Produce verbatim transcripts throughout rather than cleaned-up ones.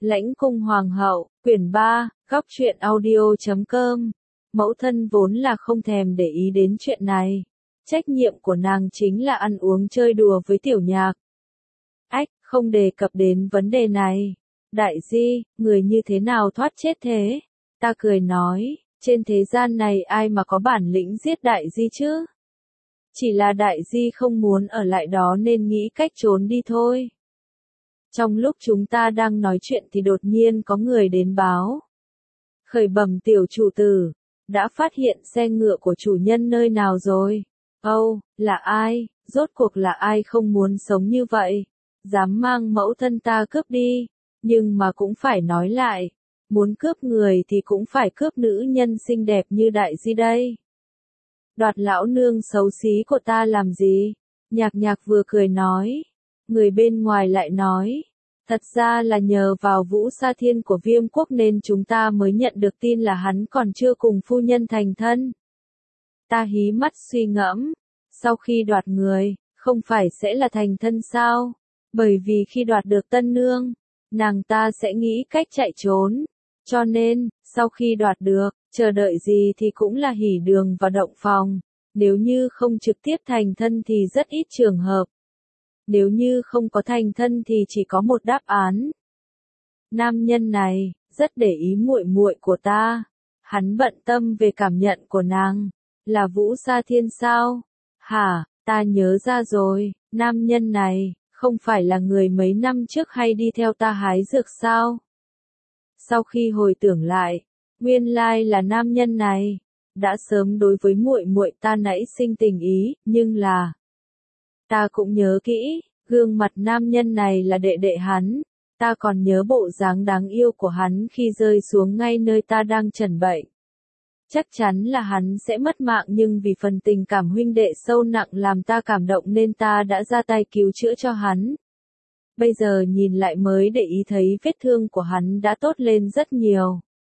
Lãnh cung hoàng hậu, quyển ba, góc truyện audio chấm com. Mẫu thân vốn là không thèm để ý đến chuyện này. Trách nhiệm của nàng chính là ăn uống chơi đùa với tiểu nhạc. Ách, không đề cập đến vấn đề này. Đại di, người như thế nào thoát chết thế? Ta cười nói, trên thế gian này ai mà có bản lĩnh giết đại di chứ? Chỉ là đại di không muốn ở lại đó nên nghĩ cách trốn đi thôi. Trong lúc chúng ta đang nói chuyện thì đột nhiên có người đến báo. Khởi bẩm tiểu chủ tử, đã phát hiện xe ngựa của chủ nhân nơi nào rồi? Âu, là ai? Rốt cuộc là ai không muốn sống như vậy? Dám mang mẫu thân ta cướp đi, nhưng mà cũng phải nói lại, muốn cướp người thì cũng phải cướp nữ nhân xinh đẹp như đại di đây. Đoạt lão nương xấu xí của ta làm gì? Nhạc nhạc vừa cười nói. Người bên ngoài lại nói, thật ra là nhờ vào Vũ Sa Thiên của Viêm Quốc nên chúng ta mới nhận được tin là hắn còn chưa cùng phu nhân thành thân. Ta hí mắt suy ngẫm, sau khi đoạt người, không phải sẽ là thành thân sao? Bởi vì khi đoạt được tân nương, nàng ta sẽ nghĩ cách chạy trốn. Cho nên, sau khi đoạt được, chờ đợi gì thì cũng là hỉ đường và động phòng. Nếu như không trực tiếp thành thân thì rất ít trường hợp. Nếu như không có thành thân thì chỉ có một đáp án. Nam nhân này rất để ý muội muội của ta. Hắn bận tâm về cảm nhận của nàng. Là Vũ Sa Thiên sao? Hả, ta nhớ ra rồi, nam nhân này không phải là người mấy năm trước hay đi theo ta hái dược sao? Sau khi hồi tưởng lại, nguyên lai là nam nhân này đã sớm đối với muội muội ta nảy sinh tình ý, nhưng là ta cũng nhớ kỹ, gương mặt nam nhân này là đệ đệ hắn, ta còn nhớ bộ dáng đáng yêu của hắn khi rơi xuống ngay nơi ta đang chẩn bệnh. Chắc chắn là hắn sẽ mất mạng nhưng vì phần tình cảm huynh đệ sâu nặng làm ta cảm động nên ta đã ra tay cứu chữa cho hắn. Bây giờ nhìn lại mới để ý thấy vết thương của hắn đã tốt lên rất nhiều.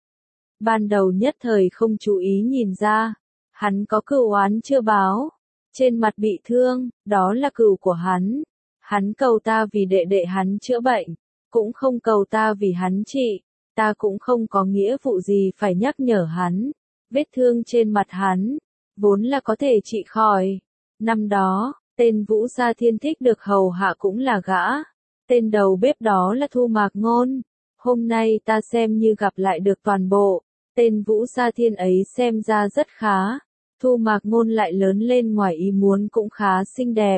Ban đầu nhất thời không chú ý nhìn ra, hắn có cừu oán chưa báo. Trên mặt bị thương, đó là cừu của hắn. Hắn cầu ta vì đệ đệ hắn chữa bệnh, cũng không cầu ta vì hắn trị. Ta cũng không có nghĩa vụ gì phải nhắc nhở hắn. Vết thương trên mặt hắn, vốn là có thể trị khỏi. Năm đó, tên Vũ Sa Thiên thích được hầu hạ cũng là gã. Tên đầu bếp đó là Thu Mạc Ngôn. Hôm nay ta xem như gặp lại được toàn bộ. Tên Vũ Sa Thiên ấy xem ra rất khá. Thu Mạc Ngôn lại lớn lên ngoài ý muốn cũng khá xinh đẹp.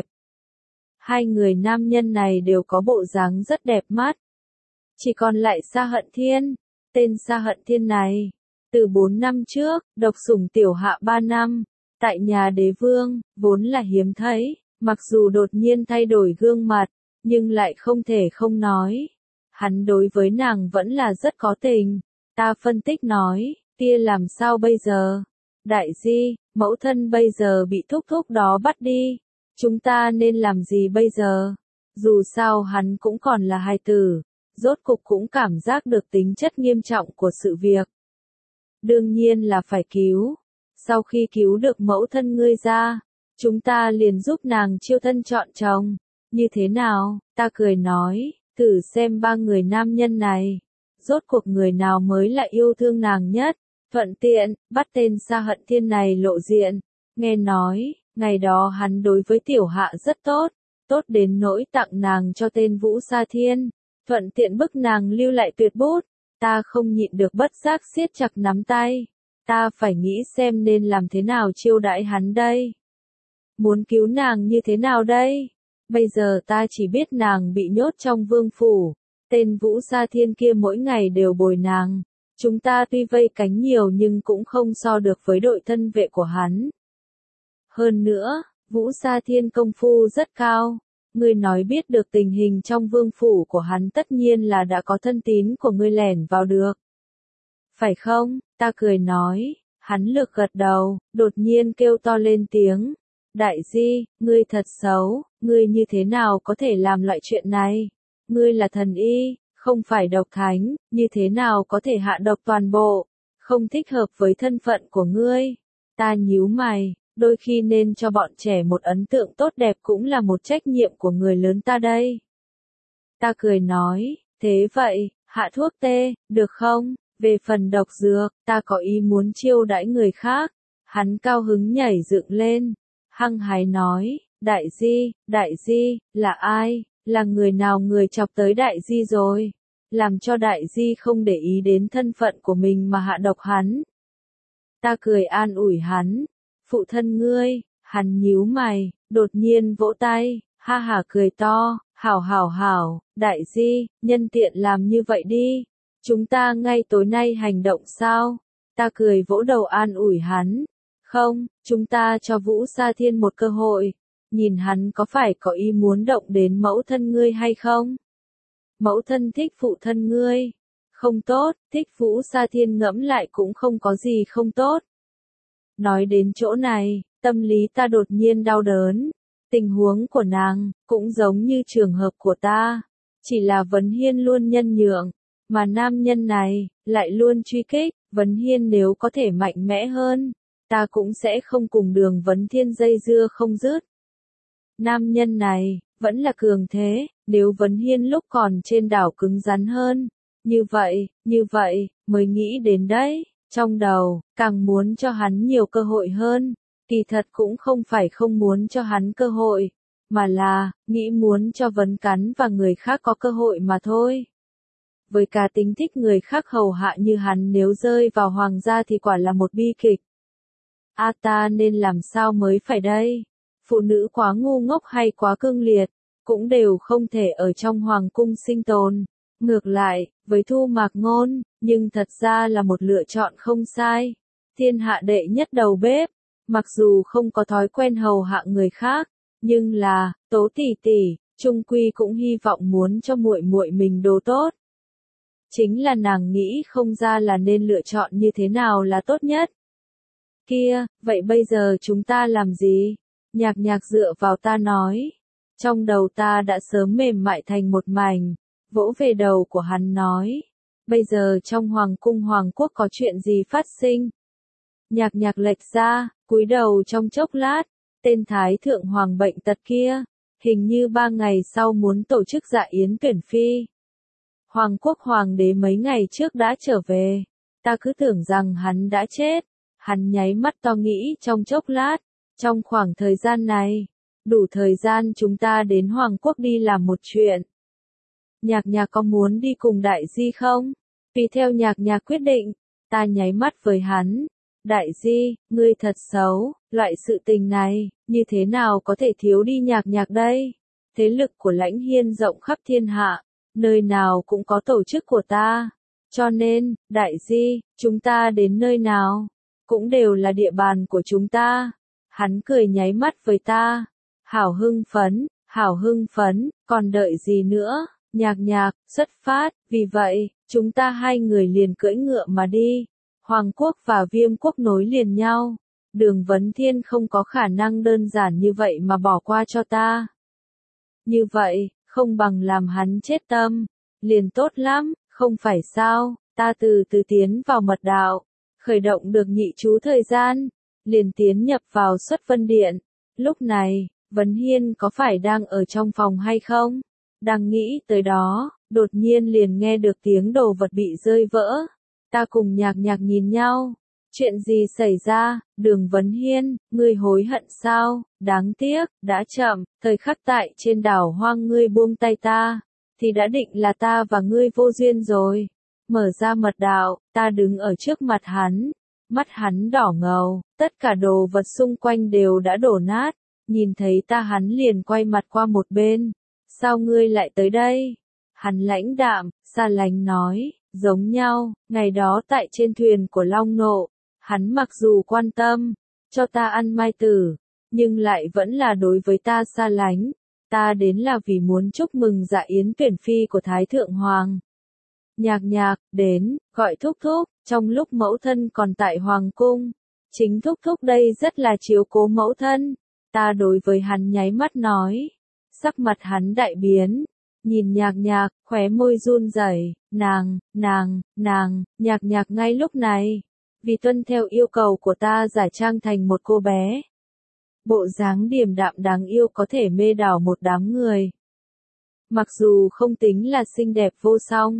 Hai người nam nhân này đều có bộ dáng rất đẹp mắt. Chỉ còn lại Sa Hận Thiên. Tên Sa Hận Thiên này, từ bốn năm trước, độc sủng tiểu hạ ba năm. Tại nhà đế vương, vốn là hiếm thấy. Mặc dù đột nhiên thay đổi gương mặt, nhưng lại không thể không nói. Hắn đối với nàng vẫn là rất có tình. Ta phân tích nói, tia làm sao bây giờ? Đại di, mẫu thân bây giờ bị thúc thúc đó bắt đi. Chúng ta nên làm gì bây giờ? Dù sao hắn cũng còn là hài tử. Rốt cục cũng cảm giác được tính chất nghiêm trọng của sự việc. Đương nhiên là phải cứu. Sau khi cứu được mẫu thân ngươi ra, chúng ta liền giúp nàng chiêu thân chọn chồng. Như thế nào? Ta cười nói, thử xem ba người nam nhân này. Rốt cuộc người nào mới là yêu thương nàng nhất? Thuận tiện, bắt tên Sa Hận Thiên này lộ diện. Nghe nói, ngày đó hắn đối với tiểu hạ rất tốt. Tốt đến nỗi tặng nàng cho tên Vũ Sa Thiên. Thuận tiện bức nàng lưu lại tuyệt bút. Ta không nhịn được bất giác siết chặt nắm tay. Ta phải nghĩ xem nên làm thế nào chiêu đãi hắn đây. Muốn cứu nàng như thế nào đây? Bây giờ ta chỉ biết nàng bị nhốt trong vương phủ. Tên Vũ Sa Thiên kia mỗi ngày đều bồi nàng. Chúng ta tuy vây cánh nhiều nhưng cũng không so được với đội thân vệ của hắn. Hơn nữa, Vũ Sa Thiên công phu rất cao. Ngươi nói biết được tình hình trong vương phủ của hắn tất nhiên là đã có thân tín của ngươi lẻn vào được. Phải không? Ta cười nói. Hắn lược gật đầu, đột nhiên kêu to lên tiếng. Đại di, ngươi thật xấu, ngươi như thế nào có thể làm loại chuyện này? Ngươi là thần y, không phải độc thánh, như thế nào có thể hạ độc toàn bộ? Không thích hợp với thân phận của ngươi. Ta nhíu mày, đôi khi nên cho bọn trẻ một ấn tượng tốt đẹp cũng là một trách nhiệm của người lớn ta đây. Ta cười nói, thế vậy, Hạ thuốc tê, được không? Về phần độc dược, ta có ý muốn chiêu đãi người khác. Hắn cao hứng nhảy dựng lên, hăng hái nói, đại di, đại di, là ai? Là người nào người chọc tới đại di rồi? Làm cho đại di không để ý đến thân phận của mình mà hạ độc hắn. Ta cười an ủi hắn, phụ thân ngươi, hắn nhíu mày, đột nhiên vỗ tay, ha hả cười to, hảo hảo hảo, đại di, nhân tiện làm như vậy đi. Chúng ta ngay tối nay hành động sao? Ta cười vỗ đầu an ủi hắn. Không, chúng ta cho Vũ Sa Thiên một cơ hội. Nhìn hắn có phải có ý muốn động đến mẫu thân ngươi hay không? Mẫu thân thích phụ thân ngươi. Không tốt, thích Vũ Sa Thiên ngẫm lại cũng không có gì không tốt. Nói đến chỗ này, tâm lý ta đột nhiên đau đớn. Tình huống của nàng, cũng giống như trường hợp của ta. Chỉ là Vấn Hiên luôn nhân nhượng. Mà nam nhân này, lại luôn truy kích, Vấn Hiên nếu có thể mạnh mẽ hơn, ta cũng sẽ không cùng Đường Vấn Thiên dây dưa không dứt. Nam nhân này, vẫn là cường thế, nếu Vấn Hiên lúc còn trên đảo cứng rắn hơn. Như vậy, như vậy, mới nghĩ đến đấy, trong đầu, càng muốn cho hắn nhiều cơ hội hơn. Kỳ thật cũng không phải không muốn cho hắn cơ hội, mà là, nghĩ muốn cho Vấn Cắn và người khác có cơ hội mà thôi. Với cá tính thích người khác hầu hạ như hắn nếu rơi vào hoàng gia thì quả là một bi kịch. A ta nên làm sao mới phải đây? Phụ nữ quá ngu ngốc hay quá cương liệt, cũng đều không thể ở trong hoàng cung sinh tồn. Ngược lại, với Thu Mạc Ngôn, nhưng thật ra là một lựa chọn không sai. Thiên hạ đệ nhất đầu bếp, mặc dù không có thói quen hầu hạ người khác, nhưng là, Tố tỷ tỷ, chung quy cũng hy vọng muốn cho muội muội mình đồ tốt. Chính là nàng nghĩ không ra là nên lựa chọn như thế nào là tốt nhất. Kia, vậy bây giờ chúng ta làm gì? Nhạc Nhạc dựa vào ta nói. Trong đầu ta đã sớm mềm mại thành một mảnh, vỗ về đầu của hắn nói. Bây giờ trong hoàng cung hoàng quốc có chuyện gì phát sinh? Nhạc Nhạc lệch ra, cúi đầu trong chốc lát, tên Thái Thượng Hoàng bệnh tật kia, hình như ba ngày sau muốn tổ chức dạ yến tuyển phi. Hoàng quốc hoàng đế mấy ngày trước đã trở về, ta cứ tưởng rằng hắn đã chết. Hắn nháy mắt to nghĩ trong chốc lát, trong khoảng thời gian này, đủ thời gian chúng ta đến Hoàng quốc đi làm một chuyện. Nhạc Nhạc có muốn đi cùng đại di không? Tùy theo Nhạc Nhạc quyết định, ta nháy mắt với hắn. Đại di, ngươi thật xấu, loại sự tình này, như thế nào có thể thiếu đi Nhạc Nhạc đây? Thế lực của Lãnh Hiên rộng khắp thiên hạ, nơi nào cũng có tổ chức của ta. Cho nên, đại di, chúng ta đến nơi nào, cũng đều là địa bàn của chúng ta. Hắn cười nháy mắt với ta. Hảo hưng phấn, hảo hưng phấn, còn đợi gì nữa? Nhạc Nhạc, xuất phát, vì vậy, chúng ta hai người liền cưỡi ngựa mà đi. Hoàng quốc và Viêm quốc nối liền nhau. Đường Vấn Thiên không có khả năng đơn giản như vậy mà bỏ qua cho ta. Như vậy, không bằng làm hắn chết tâm. Liền tốt lắm, không phải sao, ta từ từ tiến vào mật đạo. Khởi động được nhị chú thời gian, liền tiến nhập vào Xuất Vân Điện. Lúc này, Vấn Hiên có phải đang ở trong phòng hay không? Đang nghĩ tới đó, đột nhiên liền nghe được tiếng đồ vật bị rơi vỡ. Ta cùng Nhạc Nhạc nhìn nhau. Chuyện gì xảy ra? Đường Vấn Hiên, ngươi hối hận sao? Đáng tiếc, đã chậm, thời khắc tại trên đảo hoang ngươi buông tay ta, thì đã định là ta và ngươi vô duyên rồi. Mở ra mật đạo, ta đứng ở trước mặt hắn. Mắt hắn đỏ ngầu, tất cả đồ vật xung quanh đều đã đổ nát. Nhìn thấy ta hắn liền quay mặt qua một bên. Sao ngươi lại tới đây? Hắn lãnh đạm, xa lánh nói, giống nhau, ngày đó tại trên thuyền của Long Nộ. Hắn mặc dù quan tâm, cho ta ăn mai tử, nhưng lại vẫn là đối với ta xa lánh. Ta đến là vì muốn chúc mừng dạ yến tuyển phi của Thái Thượng Hoàng. Nhạc Nhạc, đến, gọi thúc thúc, trong lúc mẫu thân còn tại Hoàng cung. Chính thúc thúc đây rất là chiếu cố mẫu thân. Ta đối với hắn nháy mắt nói. Sắc mặt hắn đại biến. Nhìn Nhạc Nhạc, khóe môi run rẩy, nàng, nàng, nàng, Nhạc Nhạc ngay lúc này. Vì tuân theo yêu cầu của ta giả trang thành một cô bé. Bộ dáng điềm đạm đáng yêu có thể mê đảo một đám người. Mặc dù không tính là xinh đẹp vô song,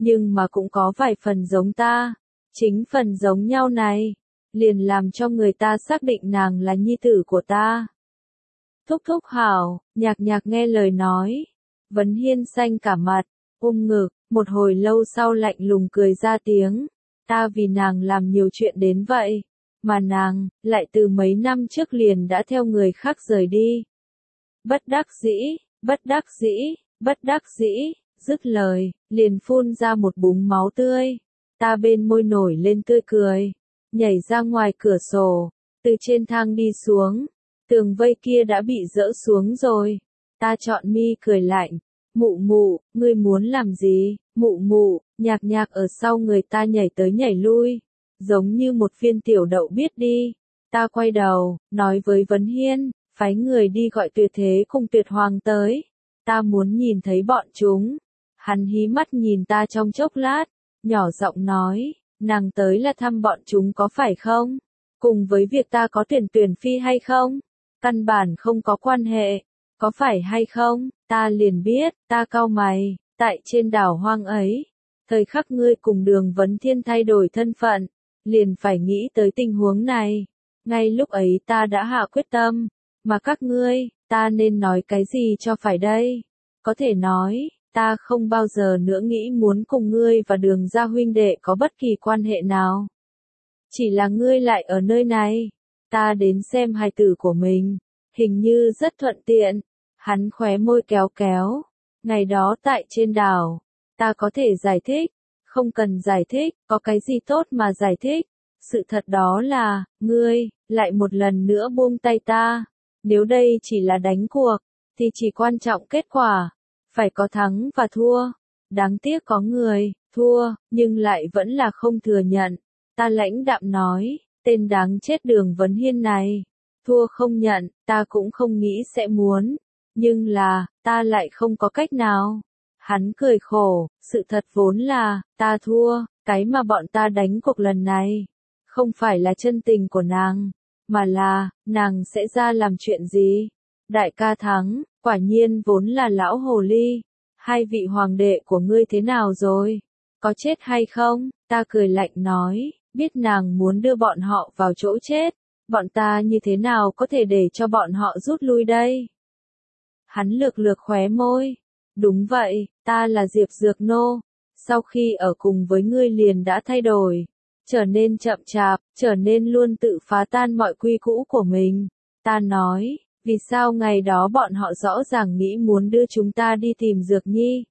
nhưng mà cũng có vài phần giống ta. Chính phần giống nhau này, liền làm cho người ta xác định nàng là nhi tử của ta. Thúc thúc hảo, nhạc nhạc nghe lời nói. Vấn Hiên xanh cả mặt, ôm ngực, một hồi lâu sau lạnh lùng cười ra tiếng. Ta vì nàng làm nhiều chuyện đến vậy, mà nàng, lại từ mấy năm trước liền đã theo người khác rời đi. Bất đắc dĩ, bất đắc dĩ, bất đắc dĩ, dứt lời, liền phun ra một búng máu tươi. Ta bên môi nổi lên tươi cười, nhảy ra ngoài cửa sổ, từ trên thang đi xuống. Tường vây kia đã bị dỡ xuống rồi. Ta chọn mi cười lạnh. Mụ mụ, ngươi muốn làm gì? Mụ mụ, nhạc nhạc ở sau người ta nhảy tới nhảy lui, giống như một viên tiểu đậu biết đi. Ta quay đầu, nói với Vấn Hiên, phái người đi gọi Tuyệt Thế cùng Tuyệt Hoàng tới. Ta muốn nhìn thấy bọn chúng. Hắn hí mắt nhìn ta trong chốc lát, nhỏ giọng nói, nàng tới là thăm bọn chúng có phải không? Cùng với việc ta có tuyển tuyển phi hay không? Căn bản không có quan hệ, có phải hay không? Ta liền biết, ta cau mày, tại trên đảo hoang ấy, thời khắc ngươi cùng Đường Vấn Thiên thay đổi thân phận, liền phải nghĩ tới tình huống này. Ngay lúc ấy ta đã hạ quyết tâm, mà các ngươi, ta nên nói cái gì cho phải đây? Có thể nói, ta không bao giờ nữa nghĩ muốn cùng ngươi và Đường gia huynh đệ có bất kỳ quan hệ nào. Chỉ là ngươi lại ở nơi này, ta đến xem hài tử của mình, hình như rất thuận tiện. Hắn khóe môi kéo kéo. Ngày đó tại trên đảo, ta có thể giải thích, không cần giải thích, có cái gì tốt mà giải thích. Sự thật đó là, ngươi, lại một lần nữa buông tay ta. Nếu đây chỉ là đánh cuộc, thì chỉ quan trọng kết quả, phải có thắng và thua. Đáng tiếc có người, thua, nhưng lại vẫn là không thừa nhận. Ta lãnh đạm nói, tên đáng chết Đường Vấn Hiên này, thua không nhận, ta cũng không nghĩ sẽ muốn. Nhưng là, ta lại không có cách nào. Hắn cười khổ, sự thật vốn là, ta thua, cái mà bọn ta đánh cuộc lần này. Không phải là chân tình của nàng, mà là, nàng sẽ ra làm chuyện gì? Đại ca thắng, quả nhiên vốn là lão hồ ly. Hai vị hoàng đệ của ngươi thế nào rồi? Có chết hay không? Ta cười lạnh nói, biết nàng muốn đưa bọn họ vào chỗ chết. Bọn ta như thế nào có thể để cho bọn họ rút lui đây? Hắn lược lược khóe môi. Đúng vậy, ta là Diệp Dược Nô. Sau khi ở cùng với ngươi liền đã thay đổi. Trở nên chậm chạp, trở nên luôn tự phá tan mọi quy cũ của mình. Ta nói, vì sao ngày đó bọn họ rõ ràng nghĩ muốn đưa chúng ta đi tìm Dược Nhi.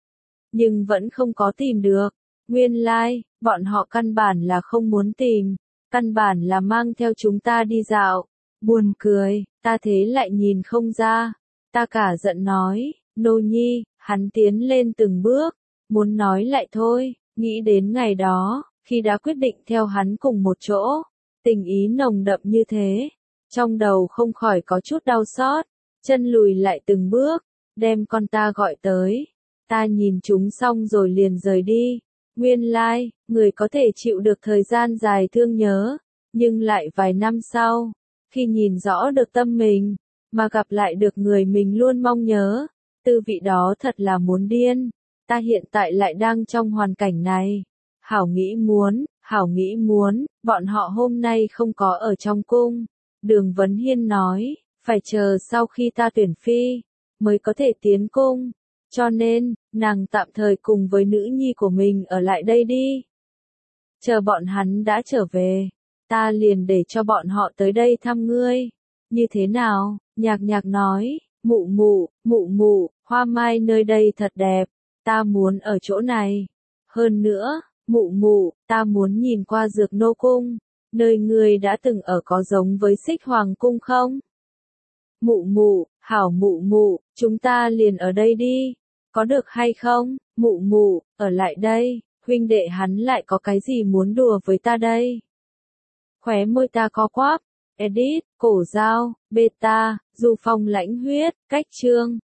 Nhưng vẫn không có tìm được. Nguyên lai, bọn họ căn bản là không muốn tìm. Căn bản là mang theo chúng ta đi dạo. Buồn cười, ta thế lại nhìn không ra. Ta cả giận nói, Nô Nhi, hắn tiến lên từng bước, muốn nói lại thôi, nghĩ đến ngày đó, khi đã quyết định theo hắn cùng một chỗ, tình ý nồng đậm như thế, trong đầu không khỏi có chút đau xót, chân lùi lại từng bước, đem con ta gọi tới, ta nhìn chúng xong rồi liền rời đi, nguyên lai, người có thể chịu được thời gian dài thương nhớ, nhưng lại vài năm sau, khi nhìn rõ được tâm mình, mà gặp lại được người mình luôn mong nhớ, tư vị đó thật là muốn điên. Ta hiện tại lại đang trong hoàn cảnh này. Hảo nghĩ muốn, hảo nghĩ muốn, bọn họ hôm nay không có ở trong cung. Đường Vấn Hiên nói, phải chờ sau khi ta tuyển phi, mới có thể tiến cung. Cho nên, nàng tạm thời cùng với nữ nhi của mình ở lại đây đi. Chờ bọn hắn đã trở về, ta liền để cho bọn họ tới đây thăm ngươi. Như thế nào? Nhạc nhạc nói, mụ mụ, mụ mụ, hoa mai nơi đây thật đẹp, ta muốn ở chỗ này. Hơn nữa, mụ mụ, ta muốn nhìn qua Dược Nô Cung, nơi ngươi đã từng ở có giống với Xích Hoàng Cung không? Mụ mụ, hảo mụ mụ, chúng ta liền ở đây đi, có được hay không? Mụ mụ, ở lại đây, huynh đệ hắn lại có cái gì muốn đùa với ta đây? Khóe môi ta co quắp. Edit, cổ dao, beta, du phong lãnh huyết, cách chương.